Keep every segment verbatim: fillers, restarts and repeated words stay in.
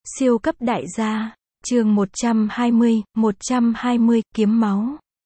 Siêu cấp đại gia, chương một trăm hai mươi, một trăm hai mươi, kiếm máu.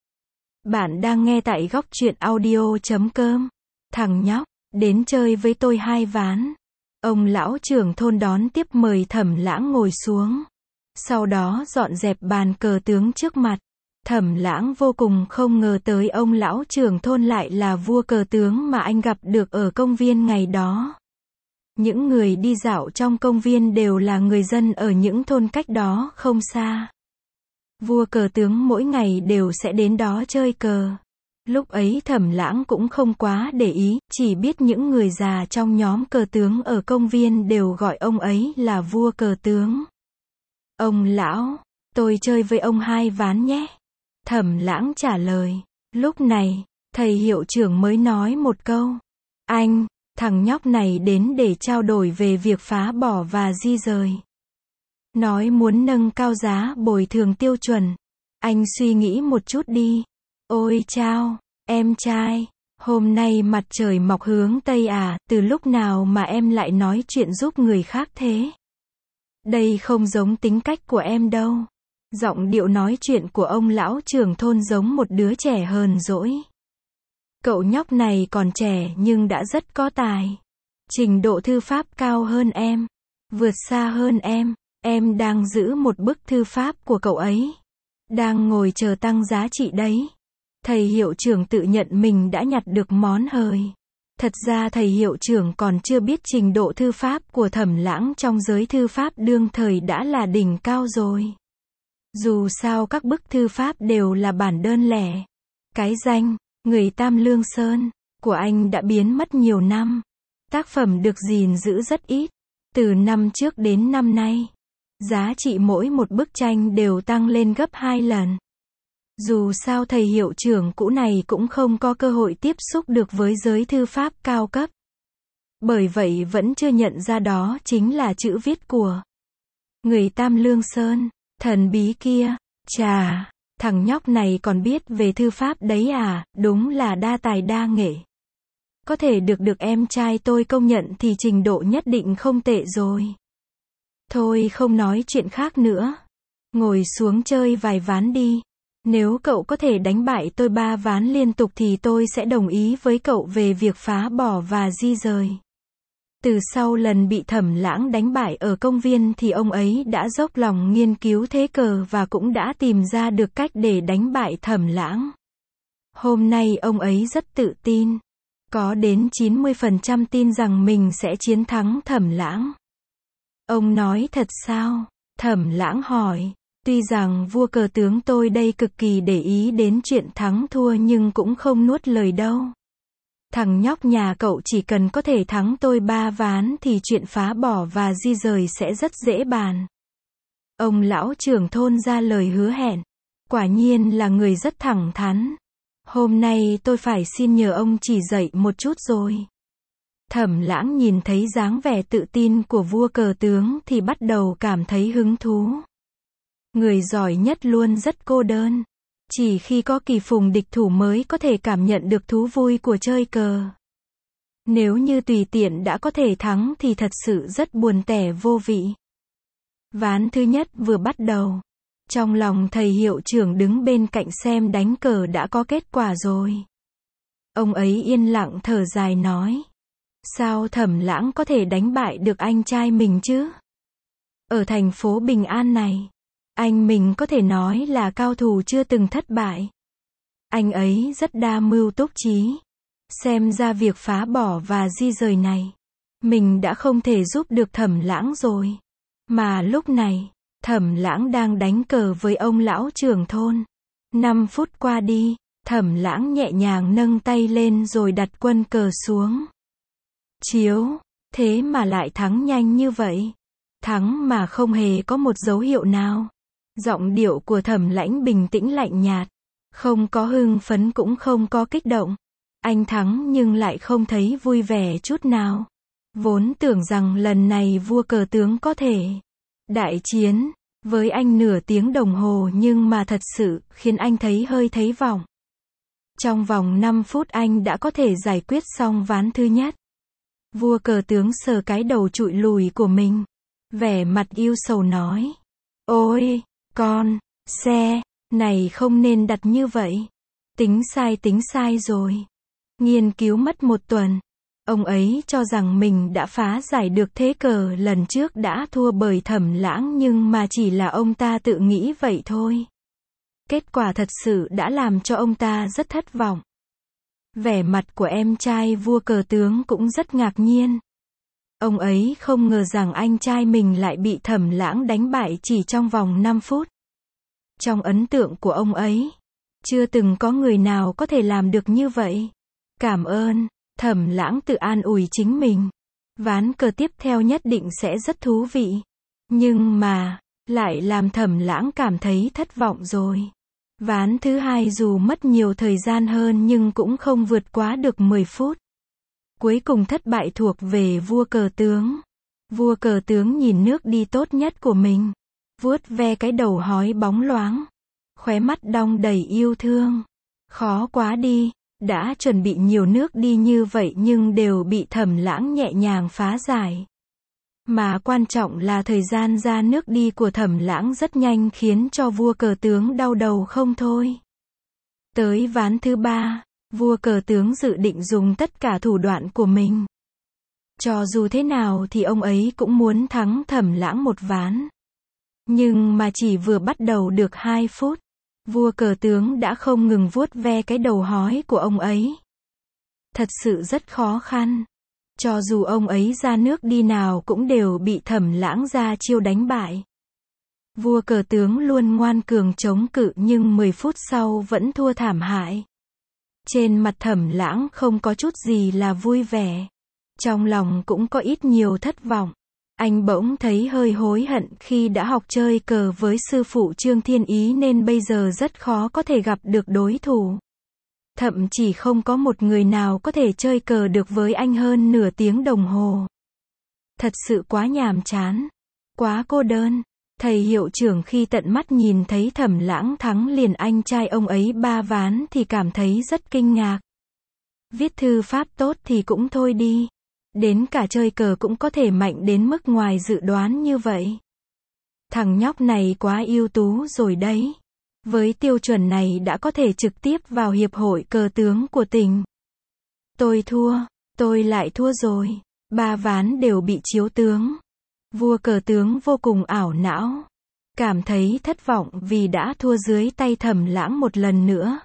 Bạn đang nghe tại góc truyện audio chấm com. Thằng nhóc, đến chơi với tôi hai ván. Ông lão trưởng thôn đón tiếp mời Thẩm Lãng ngồi xuống. Sau đó dọn dẹp bàn cờ tướng trước mặt. Thẩm Lãng vô cùng không ngờ tới ông lão trưởng thôn lại là vua cờ tướng mà anh gặp được ở công viên ngày đó. Những người đi dạo trong công viên đều là người dân ở những thôn cách đó không xa. Vua cờ tướng mỗi ngày đều sẽ đến đó chơi cờ. Lúc ấy Thẩm Lãng cũng không quá để ý, chỉ biết những người già trong nhóm cờ tướng ở công viên đều gọi ông ấy là vua cờ tướng. Ông lão, tôi chơi với ông hai ván nhé. Thẩm Lãng trả lời. Lúc này, thầy hiệu trưởng mới nói một câu. Anh, thằng nhóc này đến để trao đổi về việc phá bỏ và di rời. Nói muốn nâng cao giá bồi thường tiêu chuẩn. Anh suy nghĩ một chút đi. Ôi chao, em trai, hôm nay mặt trời mọc hướng Tây à, từ lúc nào mà em lại nói chuyện giúp người khác thế? Đây không giống tính cách của em đâu. Giọng điệu nói chuyện của ông lão trưởng thôn giống một đứa trẻ hờn dỗi. Cậu nhóc này còn trẻ nhưng đã rất có tài. Trình độ thư pháp cao hơn em. Vượt xa hơn em. Em đang giữ một bức thư pháp của cậu ấy. Đang ngồi chờ tăng giá trị đấy. Thầy hiệu trưởng tự nhận mình đã nhặt được món hời. Thật ra thầy hiệu trưởng còn chưa biết trình độ thư pháp của Thẩm Lãng trong giới thư pháp đương thời đã là đỉnh cao rồi. Dù sao các bức thư pháp đều là bản đơn lẻ. Cái danh Người Tam Lương Sơn của anh đã biến mất nhiều năm. Tác phẩm được gìn giữ rất ít. Từ năm trước đến năm nay, giá trị mỗi một bức tranh đều tăng lên gấp hai lần. Dù sao thầy hiệu trưởng cũ này cũng không có cơ hội tiếp xúc được với giới thư pháp cao cấp. Bởi vậy vẫn chưa nhận ra đó chính là chữ viết của Người Tam Lương Sơn, thần bí kia. Chà, thằng nhóc này còn biết về thư pháp đấy à, đúng là đa tài đa nghệ. Có thể được được em trai tôi công nhận thì trình độ nhất định không tệ rồi. Thôi không nói chuyện khác nữa. Ngồi xuống chơi vài ván đi. Nếu cậu có thể đánh bại tôi ba ván liên tục thì tôi sẽ đồng ý với cậu về việc phá bỏ và di rời. Từ sau lần bị Thẩm Lãng đánh bại ở công viên thì ông ấy đã dốc lòng nghiên cứu thế cờ và cũng đã tìm ra được cách để đánh bại Thẩm Lãng. Hôm nay ông ấy rất tự tin. Có đến chín mươi phần trăm tin rằng mình sẽ chiến thắng Thẩm Lãng. Ông nói thật sao? Thẩm Lãng hỏi. Tuy rằng vua cờ tướng tôi đây cực kỳ để ý đến chuyện thắng thua nhưng cũng không nuốt lời đâu. Thằng nhóc nhà cậu chỉ cần có thể thắng tôi ba ván thì chuyện phá bỏ và di rời sẽ rất dễ bàn. Ông lão trưởng thôn ra lời hứa hẹn. Quả nhiên là người rất thẳng thắn. Hôm nay tôi phải xin nhờ ông chỉ dạy một chút rồi. Thẩm Lãng nhìn thấy dáng vẻ tự tin của vua cờ tướng thì bắt đầu cảm thấy hứng thú. Người giỏi nhất luôn rất cô đơn. Chỉ khi có kỳ phùng địch thủ mới có thể cảm nhận được thú vui của chơi cờ. Nếu như tùy tiện đã có thể thắng thì thật sự rất buồn tẻ vô vị. Ván thứ nhất vừa bắt đầu. Trong lòng thầy hiệu trưởng đứng bên cạnh xem đánh cờ đã có kết quả rồi. Ông ấy yên lặng thở dài nói. Sao Thẩm Lãng có thể đánh bại được anh trai mình chứ? Ở thành phố Bình An này, anh mình có thể nói là cao thủ chưa từng thất bại. Anh ấy rất đa mưu túc trí. Xem ra việc phá bỏ và di rời này, mình đã không thể giúp được Thẩm Lãng rồi. Mà lúc này, Thẩm Lãng đang đánh cờ với ông lão trưởng thôn. năm phút qua đi, Thẩm Lãng nhẹ nhàng nâng tay lên rồi đặt quân cờ xuống. Chiếu, thế mà lại thắng nhanh như vậy. Thắng mà không hề có một dấu hiệu nào. Giọng điệu của Thẩm Lãng bình tĩnh lạnh nhạt. Không có hưng phấn cũng không có kích động. Anh thắng nhưng lại không thấy vui vẻ chút nào. Vốn tưởng rằng lần này vua cờ tướng có thể đại chiến với anh nửa tiếng đồng hồ nhưng mà thật sự khiến anh thấy hơi thấy vọng. Trong vòng năm phút anh đã có thể giải quyết xong ván thứ nhất. Vua cờ tướng sờ cái đầu trụi lùi của mình. vẻ mặt ưu sầu nói. Ôi, con, xe, này không nên đặt như vậy. Tính sai tính sai rồi. Nghiên cứu mất một tuần. Ông ấy cho rằng mình đã phá giải được thế cờ lần trước đã thua bởi Thẩm Lãng nhưng mà chỉ là ông ta tự nghĩ vậy thôi. Kết quả thật sự đã làm cho ông ta rất thất vọng. Vẻ mặt của em trai vua cờ tướng cũng rất ngạc nhiên. Ông ấy không ngờ rằng anh trai mình lại bị Thẩm Lãng đánh bại chỉ trong vòng năm phút. Trong ấn tượng của ông ấy, chưa từng có người nào có thể làm được như vậy. Cảm ơn, Thẩm Lãng tự an ủi chính mình. Ván cờ tiếp theo nhất định sẽ rất thú vị. Nhưng mà, lại làm Thẩm Lãng cảm thấy thất vọng rồi. Ván thứ hai dù mất nhiều thời gian hơn nhưng cũng không vượt quá được mười phút. Cuối cùng thất bại thuộc về vua cờ tướng. Vua cờ tướng nhìn nước đi tốt nhất của mình. Vuốt ve cái đầu hói bóng loáng. Khóe mắt đong đầy yêu thương. Khó quá đi. Đã chuẩn bị nhiều nước đi như vậy nhưng đều bị Thẩm Lãng nhẹ nhàng phá giải. Mà quan trọng là thời gian ra nước đi của Thẩm Lãng rất nhanh khiến cho vua cờ tướng đau đầu không thôi. Tới ván thứ ba, vua cờ tướng dự định dùng tất cả thủ đoạn của mình. Cho dù thế nào thì ông ấy cũng muốn thắng Thẩm Lãng một ván. Nhưng mà chỉ vừa bắt đầu được hai phút, vua cờ tướng đã không ngừng vuốt ve cái đầu hói của ông ấy. Thật sự rất khó khăn. Cho dù ông ấy ra nước đi nào cũng đều bị Thẩm Lãng ra chiêu đánh bại. Vua cờ tướng luôn ngoan cường chống cự nhưng mười phút sau vẫn thua thảm hại. Trên mặt Thẩm Lãng không có chút gì là vui vẻ. Trong lòng cũng có ít nhiều thất vọng. Anh bỗng thấy hơi hối hận khi đã học chơi cờ với sư phụ Trương Thiên Ý nên bây giờ rất khó có thể gặp được đối thủ. Thậm chí không có một người nào có thể chơi cờ được với anh hơn nửa tiếng đồng hồ. Thật sự quá nhàm chán. Quá cô đơn. Thầy hiệu trưởng khi tận mắt nhìn thấy Thẩm Lãng thắng liền anh trai ông ấy ba ván thì cảm thấy rất kinh ngạc. Viết thư pháp tốt thì cũng thôi đi. Đến cả chơi cờ cũng có thể mạnh đến mức ngoài dự đoán như vậy. Thằng nhóc này quá ưu tú rồi đấy. Với tiêu chuẩn này đã có thể trực tiếp vào hiệp hội cờ tướng của tỉnh. Tôi thua, tôi lại thua rồi. Ba ván đều bị chiếu tướng. Vua cờ tướng vô cùng ảo não. Cảm thấy thất vọng vì đã thua dưới tay Thẩm Lãng một lần nữa.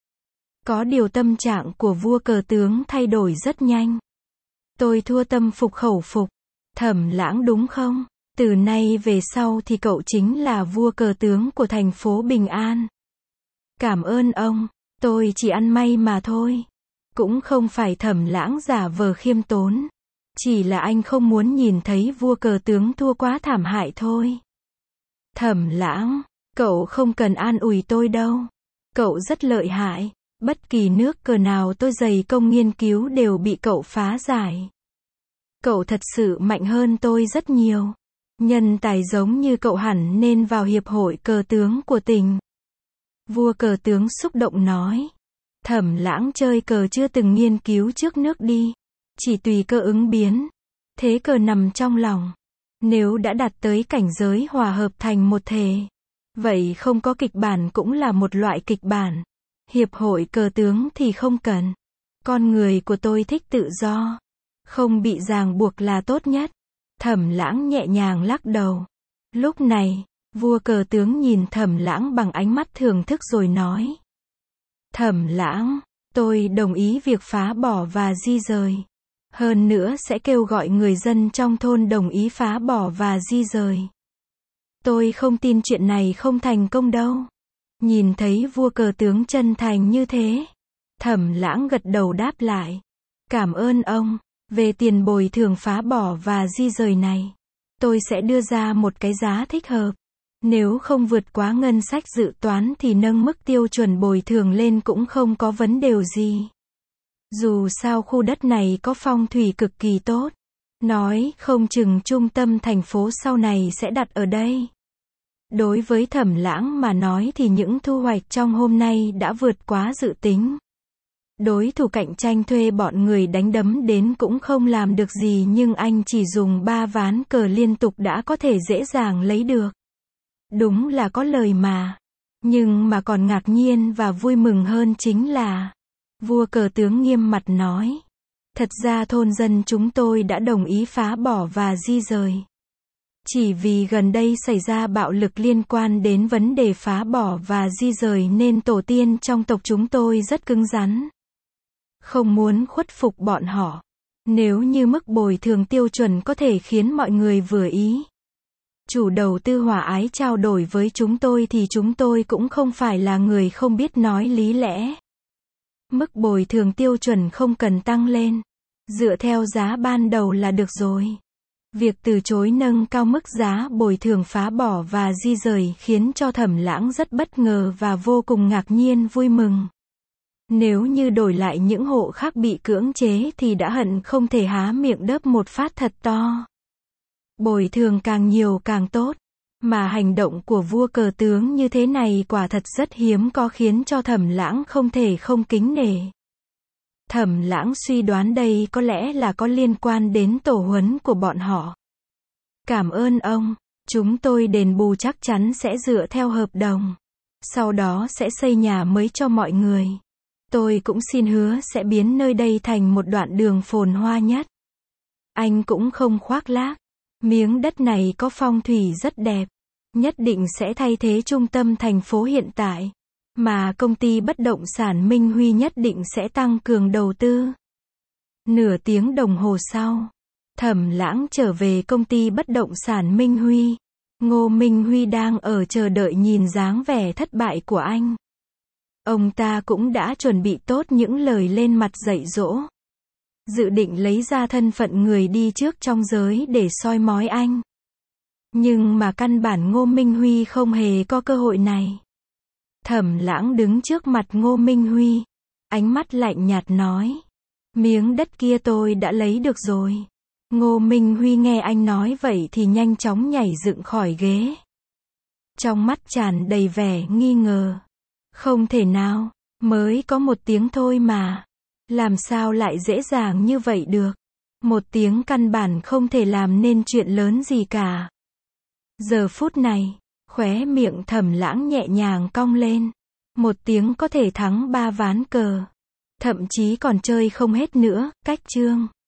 Có điều tâm trạng của vua cờ tướng thay đổi rất nhanh. Tôi thua tâm phục khẩu phục. Thẩm Lãng đúng không? Từ nay về sau thì cậu chính là vua cờ tướng của thành phố Bình An. Cảm ơn ông, tôi chỉ ăn may mà thôi. Cũng không phải Thẩm Lãng giả vờ khiêm tốn. Chỉ là anh không muốn nhìn thấy vua cờ tướng thua quá thảm hại thôi. Thẩm Lãng, cậu không cần an ủi tôi đâu. Cậu rất lợi hại. Bất kỳ nước cờ nào tôi dày công nghiên cứu đều bị cậu phá giải. Cậu thật sự mạnh hơn tôi rất nhiều. Nhân tài giống như cậu hẳn nên vào hiệp hội cờ tướng của tỉnh. Vua cờ tướng xúc động nói. Thẩm Lãng chơi cờ chưa từng nghiên cứu trước nước đi. Chỉ tùy cơ ứng biến. Thế cờ nằm trong lòng. Nếu đã đạt tới cảnh giới hòa hợp thành một thể. Vậy không có kịch bản cũng là một loại kịch bản. Hiệp hội cờ tướng thì không cần. Con người của tôi thích tự do. Không bị ràng buộc là tốt nhất. Thẩm Lãng nhẹ nhàng lắc đầu. Lúc này, vua cờ tướng nhìn Thẩm Lãng bằng ánh mắt thưởng thức rồi nói. Thẩm Lãng, tôi đồng ý việc phá bỏ và di rời. Hơn nữa sẽ kêu gọi người dân trong thôn đồng ý phá bỏ và di rời. Tôi không tin chuyện này không thành công đâu. Nhìn thấy vua cờ tướng chân thành như thế. Thẩm Lãng gật đầu đáp lại. Cảm ơn ông. Về tiền bồi thường phá bỏ và di rời này, tôi sẽ đưa ra một cái giá thích hợp. Nếu không vượt quá ngân sách dự toán thì nâng mức tiêu chuẩn bồi thường lên cũng không có vấn đề gì. Dù sao khu đất này có phong thủy cực kỳ tốt. Nói không chừng trung tâm thành phố sau này sẽ đặt ở đây. Đối với Thẩm Lãng mà nói thì những thu hoạch trong hôm nay đã vượt quá dự tính. Đối thủ cạnh tranh thuê bọn người đánh đấm đến cũng không làm được gì nhưng anh chỉ dùng ba ván cờ liên tục đã có thể dễ dàng lấy được. Đúng là có lời mà. Nhưng mà còn ngạc nhiên và vui mừng hơn chính là, vua cờ tướng nghiêm mặt nói, thật ra thôn dân chúng tôi đã đồng ý phá bỏ và di rời. Chỉ vì gần đây xảy ra bạo lực liên quan đến vấn đề phá bỏ và di rời nên tổ tiên trong tộc chúng tôi rất cứng rắn. Không muốn khuất phục bọn họ. Nếu như mức bồi thường tiêu chuẩn có thể khiến mọi người vừa ý. Chủ đầu tư hòa ái trao đổi với chúng tôi thì chúng tôi cũng không phải là người không biết nói lý lẽ. Mức bồi thường tiêu chuẩn không cần tăng lên. Dựa theo giá ban đầu là được rồi. Việc từ chối nâng cao mức giá bồi thường phá bỏ và di rời khiến cho Thẩm Lãng rất bất ngờ và vô cùng ngạc nhiên vui mừng. Nếu như đổi lại những hộ khác bị cưỡng chế thì đã hận không thể há miệng đớp một phát thật to. Bồi thường càng nhiều càng tốt. Mà hành động của vua cờ tướng như thế này quả thật rất hiếm có khiến cho Thẩm Lãng không thể không kính nể. Thẩm Lãng suy đoán đây có lẽ là có liên quan đến tổ huấn của bọn họ. Cảm ơn ông, chúng tôi đền bù chắc chắn sẽ dựa theo hợp đồng. Sau đó sẽ xây nhà mới cho mọi người. Tôi cũng xin hứa sẽ biến nơi đây thành một đoạn đường phồn hoa nhất. Anh cũng không khoác lác. Miếng đất này có phong thủy rất đẹp. Nhất định sẽ thay thế trung tâm thành phố hiện tại. Mà công ty bất động sản Minh Huy nhất định sẽ tăng cường đầu tư. Nửa tiếng đồng hồ sau, Thẩm Lãng trở về công ty bất động sản Minh Huy. Ngô Minh Huy đang ở chờ đợi nhìn dáng vẻ thất bại của anh. Ông ta cũng đã chuẩn bị tốt những lời lên mặt dạy dỗ. Dự định lấy ra thân phận người đi trước trong giới để soi mói anh. Nhưng mà căn bản Ngô Minh Huy không hề có cơ hội này. Thẩm Lãng đứng trước mặt Ngô Minh Huy. Ánh mắt lạnh nhạt nói. Miếng đất kia tôi đã lấy được rồi. Ngô Minh Huy nghe anh nói vậy thì nhanh chóng nhảy dựng khỏi ghế. Trong mắt tràn đầy vẻ nghi ngờ. Không thể nào, mới có một tiếng thôi mà. Làm sao lại dễ dàng như vậy được? Một tiếng căn bản không thể làm nên chuyện lớn gì cả. Giờ phút này, khóe miệng Thẩm Lãng nhẹ nhàng cong lên. Một tiếng có thể thắng ba ván cờ. Thậm chí còn chơi không hết nữa, cách chương.